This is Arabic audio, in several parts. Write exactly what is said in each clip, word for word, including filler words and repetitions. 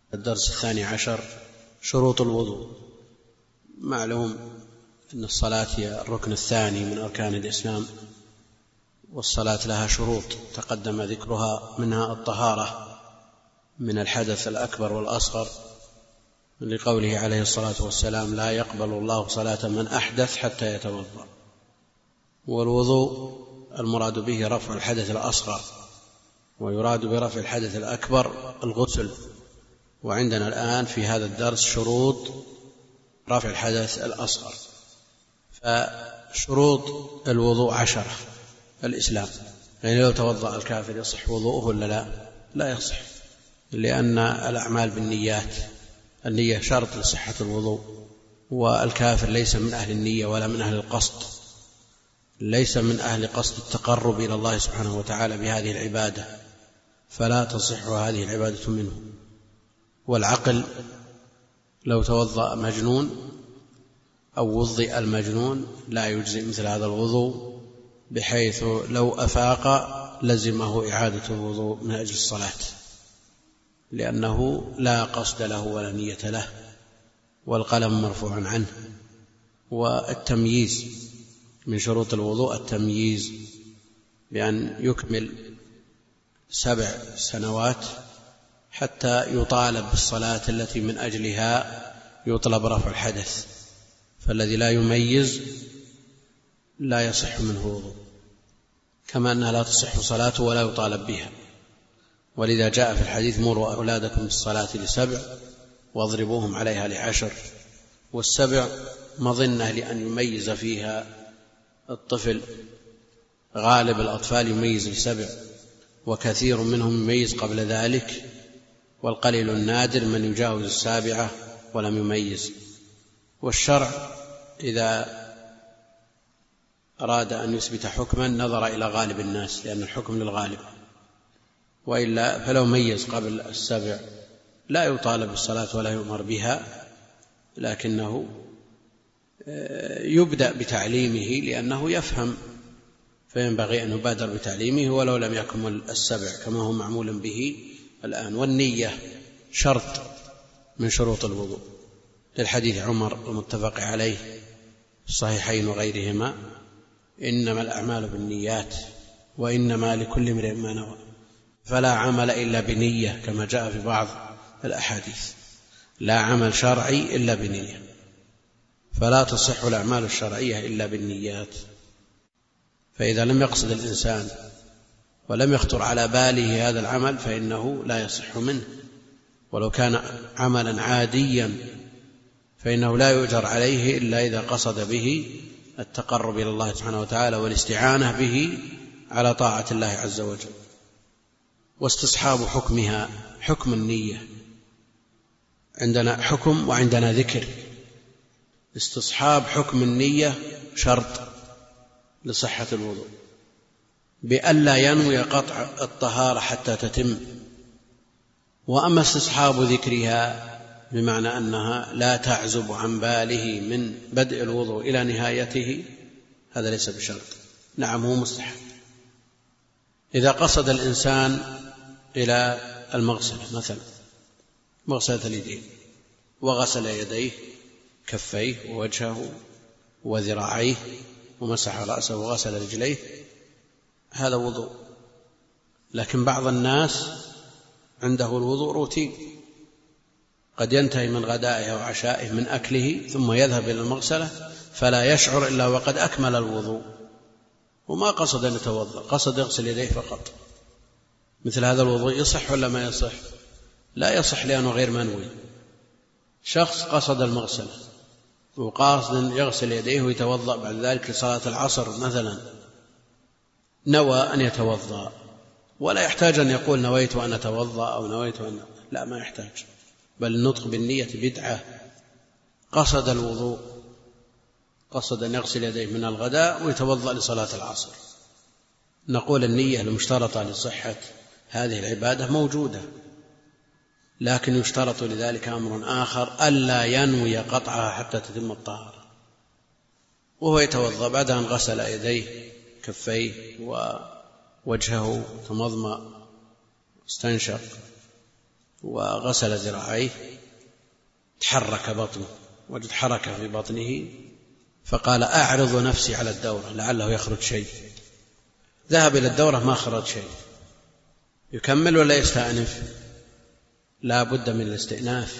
الدرس الثاني عشر: شروط الوضوء. معلوم أن الصلاة هي الركن الثاني من أركان الإسلام، والصلاة لها شروط تقدم ذكرها، منها الطهارة من الحدث الأكبر والأصغر، لقوله عليه الصلاة والسلام: لا يقبل الله صلاة من أحدث حتى يتوضأ. والوضوء المراد به رفع الحدث الأصغر، ويراد برفع الحدث الأكبر الغسل. وعندنا الآن في هذا الدرس شروط رفع الحدث الأصغر. فشروط الوضوء عشرة. الإسلام، يعني لو توضأ الكافر يصح وضوءه ولا لا؟ لا يصح، لأن الأعمال بالنيات، النية شرط لصحة الوضوء، والكافر ليس من أهل النية ولا من أهل القصد، ليس من أهل قصد التقرب إلى الله سبحانه وتعالى بهذه العبادة، فلا تصح هذه العبادة منه. والعقل، لو توضأ مجنون أو وضئ المجنون لا يجزي مثل هذا الوضوء، بحيث لو أفاق لزمه إعادة الوضوء من أجل الصلاة، لأنه لا قصد له ولا نية له، والقلم مرفوع عنه. والتمييز من شروط الوضوء التمييز، بأن يكمل سبع سنوات حتى يطالب بالصلاة التي من أجلها يطلب رفع الحدث، فالذي لا يميز لا يصح منه وضوء، كما أنها لا تصح صلاته ولا يطالب بها. ولذا جاء في الحديث: مروا أولادكم بالصلاة لسبع واضربوهم عليها لعشر. والسبع مظنة لأن يميز فيها الطفل، غالب الأطفال يميز لسبع، وكثير منهم يميز قبل ذلك، والقليل النادر من يجاوز السابعة ولم يميز. والشرع إذا أراد أن يثبت حكما نظر إلى غالب الناس، لأن الحكم للغالب، وإلا فلو ميز قبل السبع لا يطالب بالصلاة ولا يؤمر بها، لكنه يبدأ بتعليمه لأنه يفهم، فينبغي أن يبادر بتعليمه ولو لم يكمل السبع كما هو معمول به الآن. والنية شرط من شروط الوضوء، للحديث عمر المتفق عليه في الصحيحين وغيرهما: إنما الأعمال بالنيات وإنما لكل امرئ ما نوى، فلا عمل إلا بنية، كما جاء في بعض الأحاديث: لا عمل شرعي إلا بنية، فلا تصح الأعمال الشرعية إلا بالنيات. فإذا لم يقصد الإنسان ولم يخطر على باله هذا العمل فإنه لا يصح منه، ولو كان عملا عاديا فإنه لا يؤجر عليه إلا إذا قصد به التقرب إلى الله سبحانه وتعالى والاستعانة به على طاعة الله عز وجل. واستصحاب حكمها، حكم النية عندنا حكم وعندنا ذكر. استصحاب حكم النية شرط لصحة الوضوء، بألا ينوي قطع الطهارة حتى تتم. وأما استصحاب ذكرها بمعنى أنها لا تعزب عن باله من بدء الوضوء إلى نهايته، هذا ليس بشرط. نعم هو مستحب إذا قصد الإنسان إلى المغسلة، مثلا مغسلة اليدين، وغسل يديه كفيه ووجهه وذراعيه ومسح رأسه وغسل رجليه، هذا وضوء. لكن بعض الناس عنده الوضوء روتين، قد ينتهي من غدائه وعشائه من أكله ثم يذهب إلى المغسلة فلا يشعر إلا وقد أكمل الوضوء، وما قصد أن يتوضأ، قصد يغسل يديه فقط. مثل هذا الوضوء يصح ولا ما يصح؟ لا يصح، لأنه غير منوي. شخص قصد المغسلة وقاصد يغسل يديه ويتوضأ بعد ذلك لصلاة العصر مثلا، نوى أن يتوضأ، ولا يحتاج أن يقول نويت أن أتوضأ أو نويت أن، لا ما يحتاج، بل النطق بالنية بدعة. قصد الوضوء، قصد أن يغسل يديه من الغداء ويتوضأ لصلاة العصر، نقول النية المشترطة لصحة هذه العبادة موجودة، لكن يشترط لذلك أمر آخر: ألا ينوي قطعها حتى تتم الطهارة. وهو يتوضأ بعد أن غسل يديه كفيه ووجهه، تمضمض، استنشق، وغسل ذراعيه تحرك بطنه، وجد حركة في بطنه، فقال أعرض نفسي على الدورة لعله يخرج شيء. ذهب إلى الدورة ما خرج شيء، يكمل ولا يستأنف؟ لا بد من الاستئناف،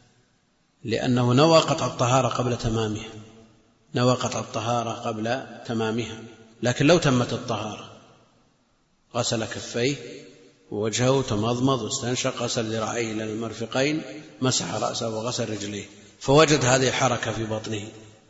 لأنه نوى قطع الطهارة قبل تمامها، نوى قطع الطهارة قبل تمامها. لكن لو تمت الطهارة غسل كفيه ووجهه، تمضمض واستنشق، غسل ذراعيه إلى المرفقين، مسح رأسه وغسل رجليه، فوجد هذه الحركة في بطنه،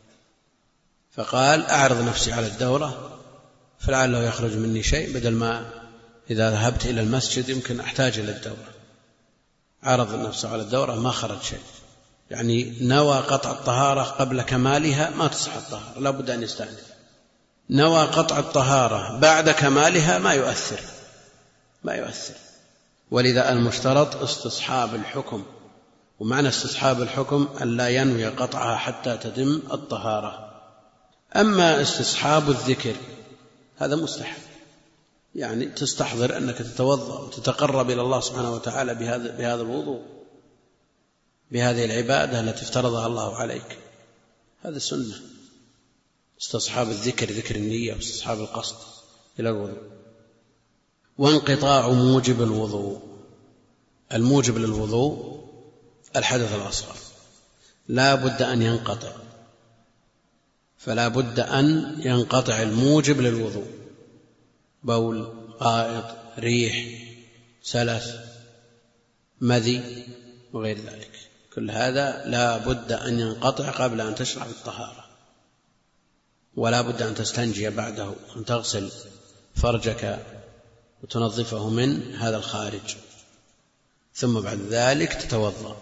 فقال أعرض نفسي على الدورة فلعله يخرج مني شيء، بدل ما إذا ذهبت إلى المسجد يمكن أحتاج إلى الدورة. عرض نفسه على الدورة ما خرج شيء، يعني نوى قطع الطهارة قبل كمالها ما تصح الطهارة، لا بد أن يستأنف. نوى قطع الطهارة بعد كمالها ما يؤثر، ما يؤثر. ولذا المشترط استصحاب الحكم، ومعنى استصحاب الحكم أن لا ينوي قطعها حتى تتم الطهارة. أما استصحاب الذكر هذا مستحب، يعني تستحضر أنك تتوضأ وتتقرب إلى الله سبحانه وتعالى بهذا بهذا الوضوء، بهذه العبادة التي افترضها الله عليك، هذا سنة. استصحاب الذكر، ذكر النية، واستصحاب القصد إلى الوضوء. وانقطاع موجب الوضوء، الموجب للوضوء الحدث الأصغر لا بد أن ينقطع، فلا بد أن ينقطع الموجب للوضوء، بول، غائط، ريح، سلس، مذي وغير ذلك، كل هذا لا بد أن ينقطع قبل أن تشرع في الطهارة. ولا بد أن تستنجي بعده، أن تغسل فرجك وتنظفه من هذا الخارج، ثم بعد ذلك تتوضأ.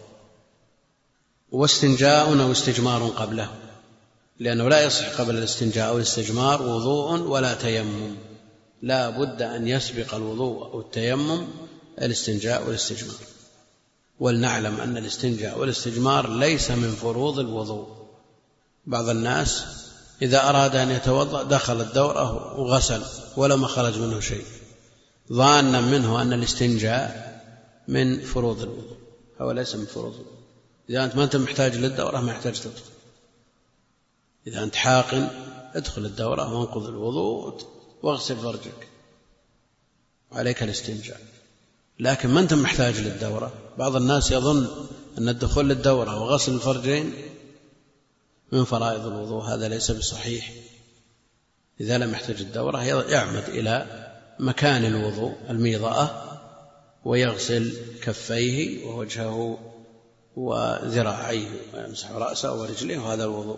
واستنجاء أو استجمار قبله، لأنه لا يصح قبل الاستنجاء أو الاستجمار وضوء ولا تيمم، لا بد أن يسبق الوضوء أو التيمم الاستنجاء والاستجمار. ولنعلم أن الاستنجاء والاستجمار ليس من فروض الوضوء. بعض الناس إذا أراد أن يتوضأ دخل الدورة وغسل ولو ما خرج منه شيء، ظانا منه أن الاستنجاء من فروض الوضوء، هو ليس من فروض الوضوء. إذا أنت ما أنت محتاج للدورة ما يحتاج تدخل، إذا أنت حاقن ادخل الدورة وانقض الوضوء واغسل فرجك، عليك الاستنجاء. لكن ما أنت محتاج للدورة. بعض الناس يظن أن الدخول للدورة وغسل الفرجين من فرائض الوضوء، هذا ليس بصحيح. إذا لم يحتاج الدورة يعمد إلى مكان الوضوء الميضاء ويغسل كفيه ووجهه وذراعيه ويمسح رأسه ورجليه، وهذا الوضوء.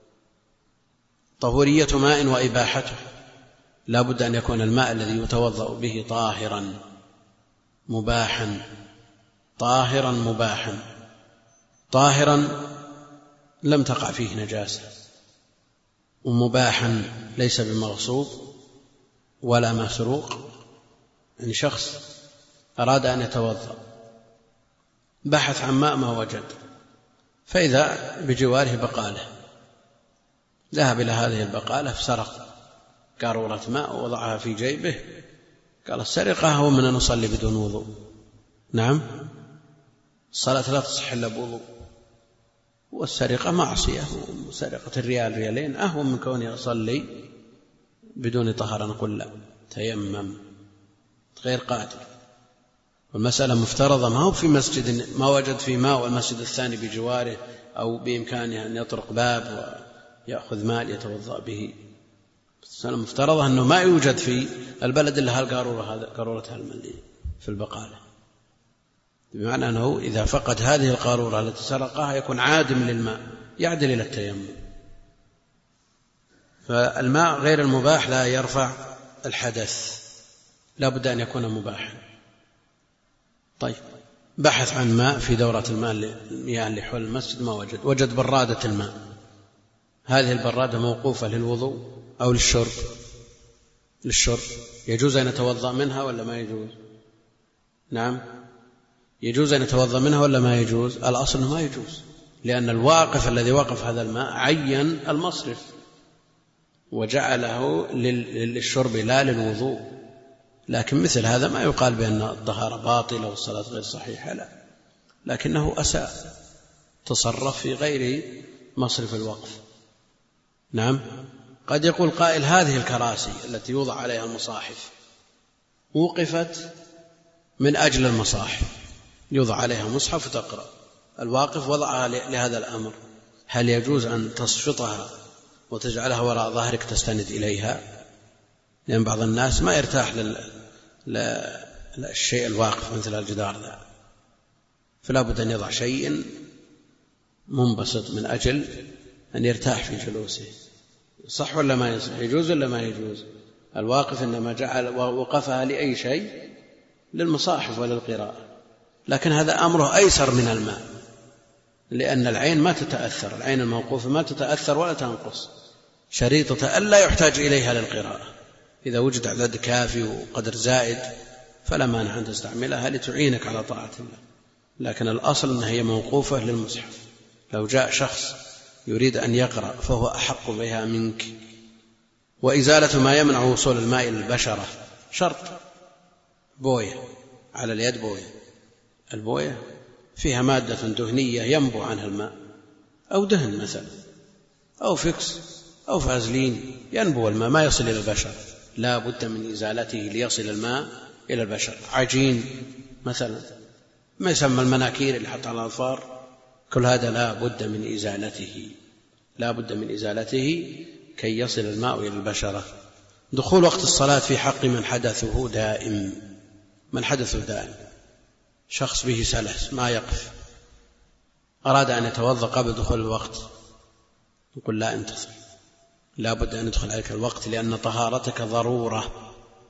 طهورية ماء وإباحته، لا بد أن يكون الماء الذي يتوضأ به طاهرا مباحا، طاهرا مباحا. طاهرا لم تقع فيه نجاسة، ومباحا ليس بمغصوب ولا مسروق. يعني شخص أراد أن يتوضأ، بحث عن ماء ما وجد، فإذا بجواره بقالة، ذهب إلى هذه البقالة فسرق قارورة ماء ووضعها في جيبه، قال السرقة هو من أن نصلي بدون وضوء. نعم، الصلاة لا تصح إلا بوضوء، والسرقة معصية، وسرقة الريال ريالين أهون من كونه يصلي بدون طهارة. نقول لا، تيمم، غير قادر. والمسألة مفترضة، ما هو في مسجد ما وجد في ماء والمسجد الثاني بجواره، أو بإمكانه أن يطرق باب ويأخذ ماء يتوضأ به. المسألة مفترضة أنه ما يوجد في البلد إلا هالقارورة، قارورة هالملي في البقالة، بمعنى أنه إذا فقد هذه القارورة التي سرقها يكون عادم للماء، يعدل إلى التيمم. فالماء غير المباح لا يرفع الحدث، لا بد أن يكون مباحا. طيب، بحث عن ماء في دورة الماء المياه اللي حول المسجد ما وجد، وجد برادة الماء. هذه البرادة موقوفة للوضوء أو للشرب؟ للشرب. يجوز أن يتوضأ منها ولا ما يجوز؟ نعم، يجوز أن يتوضأ منها ولا ما يجوز؟ الأصل ما يجوز، لأن الواقف الذي وقف هذا الماء عين المصرف وجعله للشرب لا للوضوء. لكن مثل هذا ما يقال بأن الطهارة باطلة والصلاة غير صحيحة، لا، لكنه أساء، تصرف في غير مصرف الوقف. نعم. قد يقول قائل هذه الكراسي التي يوضع عليها المصاحف وقفت من أجل المصاحف، يوضع عليها مصحف وتقرأ، الواقف وضعها لهذا الأمر، هل يجوز أن تصفطها وتجعلها وراء ظهرك تستند إليها؟ لأن بعض الناس ما يرتاح للشيء الواقف مثل الجدار ذا، فلا بد أن يضع شيء منبسط من أجل أن يرتاح في جلوسه. صح ولا ما يصح؟ يجوز ولا ما يجوز؟ الواقف إنما جعل وقفها لأي شيء، للمصاحف وللقراءة، لكن هذا أمره أيسر من الماء، لأن العين ما تتأثر، العين الموقوفة ما تتأثر ولا تنقص، شريطة ألا يحتاج إليها للقراءة. إذا وجد عدد كافي وقدر زائد فلا مانع أن تستعملها لتعينك على طاعة الله، لكن الأصل أنها هي موقوفة للمصحف. لو جاء شخص يريد أن يقرأ فهو أحق بها منك. وإزالة ما يمنع وصول الماء إلى البشرة شرط، بوية على اليد، بوية، البوية فيها مادة دهنية ينبو عنها الماء، أو دهن مثلا، أو فكس، أو فازلين، ينبو الماء ما يصل إلى البشر، لا بد من إزالته ليصل الماء إلى البشر. عجين مثلا، ما يسمى المناكير اللي حط على الأظفار، كل هذا لا بد من إزالته، لا بد من إزالته كي يصل الماء إلى البشرة. دخول وقت الصلاة في حق من حدثه دائم، من حدثه دائم، شخص به سلس ما يقف، أراد أن يتوضأ قبل دخول الوقت، يقول لا انتظر، لا بد أن يدخل عليك الوقت، لأن طهارتك ضرورة،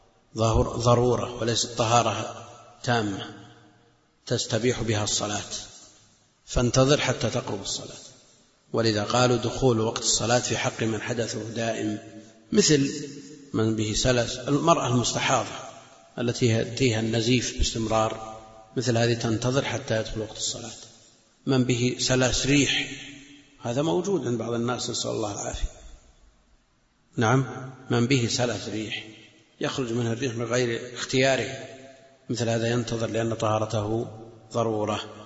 ضرورة وليست طهارة تامة تستبيح بها الصلاة، فانتظر حتى تقرب الصلاة. ولذا قالوا دخول وقت الصلاة في حق من حدثه دائم، مثل من به سلس، المرأة المستحاضة التي يأتيها النزيف باستمرار، مثل هذه تنتظر حتى يدخل وقت الصلاة. من به سلس ريح، هذا موجود عند بعض الناس، نسأل الله العافية. نعم، من به سلس ريح يخرج منه الريح من غير اختياره، مثل هذا ينتظر لأن طهارته ضرورة.